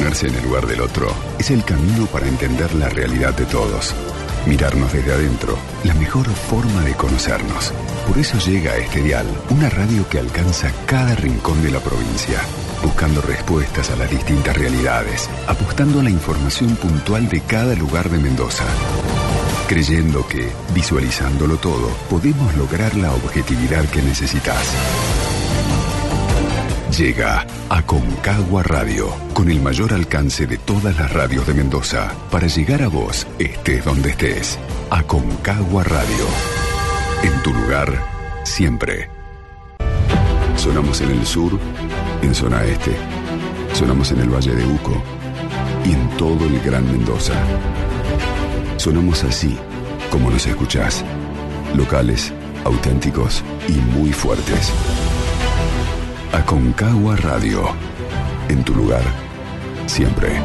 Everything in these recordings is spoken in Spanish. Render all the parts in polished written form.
Ponerse en el lugar del otro es el camino para entender la realidad de todos. Mirarnos desde adentro, la mejor forma de conocernos. Por eso llega a este dial una radio que alcanza cada rincón de la provincia, buscando respuestas a las distintas realidades, apostando a la información puntual de cada lugar de Mendoza. Creyendo que, visualizándolo todo, podemos lograr la objetividad que necesitas. Llega Aconcagua Radio, con el mayor alcance de todas las radios de Mendoza, para llegar a vos, estés donde estés. Aconcagua Radio. En tu lugar, siempre. Sonamos en el sur, en zona este. Sonamos en el Valle de Uco y en todo el Gran Mendoza. Sonamos así, como nos escuchás. Locales, auténticos y muy fuertes. Aconcagua Radio. En tu lugar, siempre.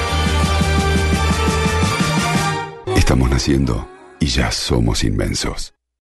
Y ya somos inmensos.